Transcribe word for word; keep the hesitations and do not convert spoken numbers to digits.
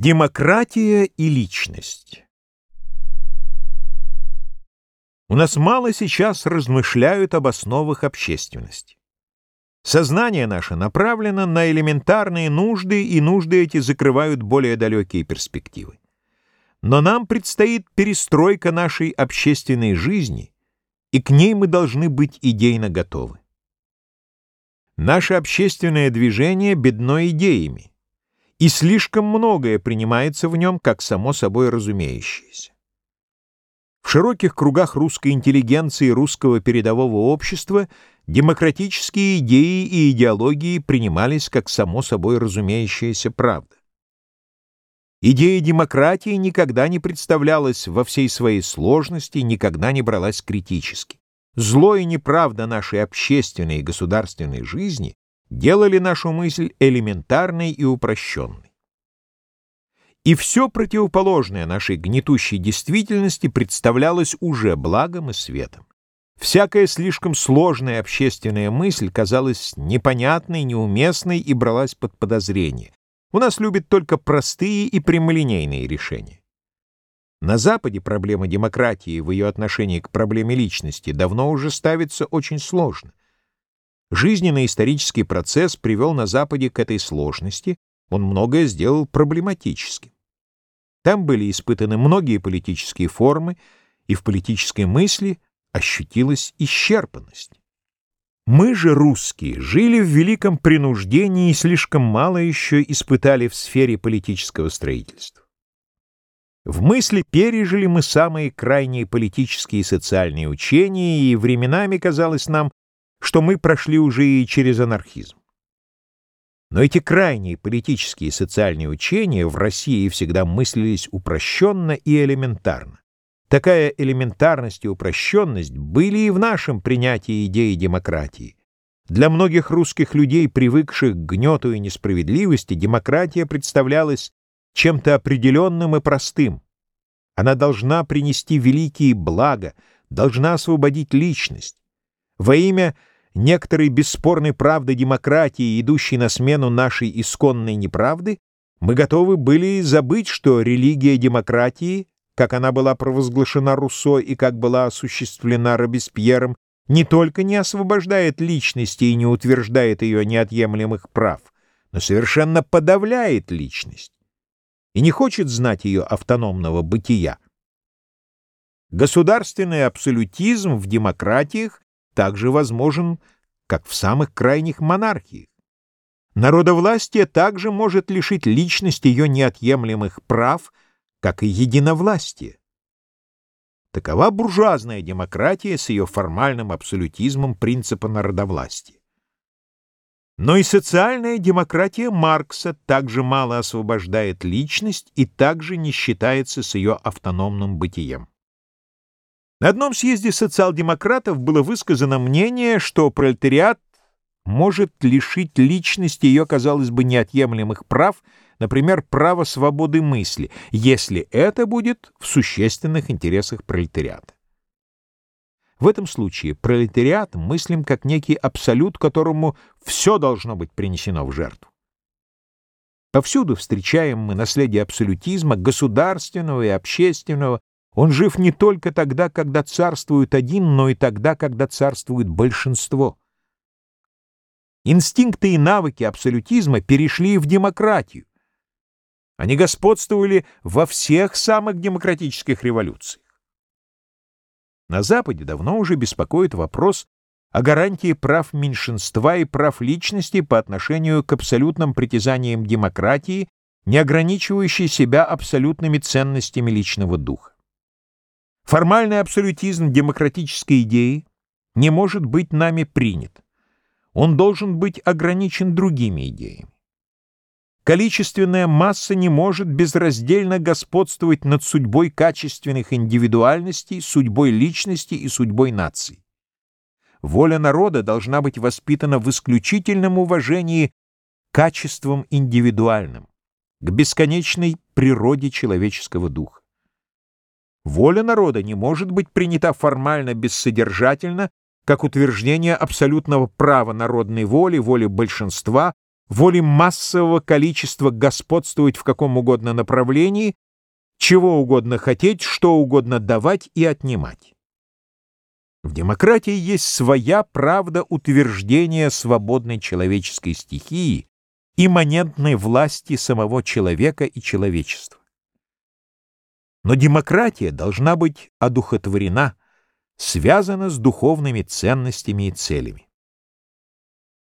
Демократия и личность. У нас мало сейчас размышляют об основах общественности. Сознание наше направлено на элементарные нужды, и нужды эти закрывают более далекие перспективы. Но нам предстоит перестройка нашей общественной жизни, и к ней мы должны быть идейно готовы. Наше общественное движение бедно идеями, и слишком многое принимается в нем как само собой разумеющееся. В широких кругах русской интеллигенции и русского передового общества демократические идеи и идеологии принимались как само собой разумеющаяся правда. Идея демократии никогда не представлялась во всей своей сложности, никогда не бралась критически. Зло и неправда нашей общественной и государственной жизни делали нашу мысль элементарной и упрощенной. И все противоположное нашей гнетущей действительности представлялось уже благом и светом. Всякая слишком сложная общественная мысль казалась непонятной, неуместной и бралась под подозрение. У нас любят только простые и прямолинейные решения. На Западе проблема демократии в ее отношении к проблеме личности давно уже ставится очень сложно. Жизненный исторический процесс привел на Западе к этой сложности, он многое сделал проблематическим. Там были испытаны многие политические формы, и в политической мысли ощутилась исчерпанность. Мы же, русские, жили в великом принуждении и слишком мало еще испытали в сфере политического строительства. В мысли пережили мы самые крайние политические и социальные учения, и временами казалось нам, что мы прошли уже и через анархизм. Но эти крайние политические и социальные учения в России всегда мыслились упрощенно и элементарно. Такая элементарность и упрощенность были и в нашем принятии идеи демократии. Для многих русских людей, привыкших к гнету и несправедливости, демократия представлялась чем-то определенным и простым. Она должна принести великие блага, должна освободить личность. Во имя некоторой бесспорной правды демократии, идущей на смену нашей исконной неправды, мы готовы были забыть, что религия демократии, как она была провозглашена Руссо и как была осуществлена Робеспьером, не только не освобождает личности и не утверждает ее неотъемлемых прав, но совершенно подавляет личность и не хочет знать ее автономного бытия. Государственный абсолютизм в демократиях также возможен, как в самых крайних монархиях. Народовластие также может лишить личность ее неотъемлемых прав, как и единовластие. Такова буржуазная демократия с ее формальным абсолютизмом принципа народовластия. Но и социальная демократия Маркса также мало освобождает личность и также не считается с ее автономным бытием. На одном съезде социал-демократов было высказано мнение, что пролетариат может лишить личности ее, казалось бы, неотъемлемых прав, например, права свободы мысли, если это будет в существенных интересах пролетариата. В этом случае пролетариат мыслим как некий абсолют, которому все должно быть принесено в жертву. Повсюду встречаем мы наследие абсолютизма, государственного и общественного. Он жив не только тогда, когда царствует один, но и тогда, когда царствует большинство. Инстинкты и навыки абсолютизма перешли в демократию. Они господствовали во всех самых демократических революциях. На Западе давно уже беспокоит вопрос о гарантии прав меньшинства и прав личности по отношению к абсолютным притязаниям демократии, не ограничивающей себя абсолютными ценностями личного духа. Формальный абсолютизм демократической идеи не может быть нами принят. Он должен быть ограничен другими идеями. Количественная масса не может безраздельно господствовать над судьбой качественных индивидуальностей, судьбой личности и судьбой нации. Воля народа должна быть воспитана в исключительном уважении к качествам индивидуальным, к бесконечной природе человеческого духа. Воля народа не может быть принята формально бессодержательно, как утверждение абсолютного права народной воли, воли большинства, воле массового количества господствовать в каком угодно направлении, чего угодно хотеть, что угодно давать и отнимать. В демократии есть своя правда утверждения свободной человеческой стихии, имманентной власти самого человека и человечества. Но демократия должна быть одухотворена, связана с духовными ценностями и целями.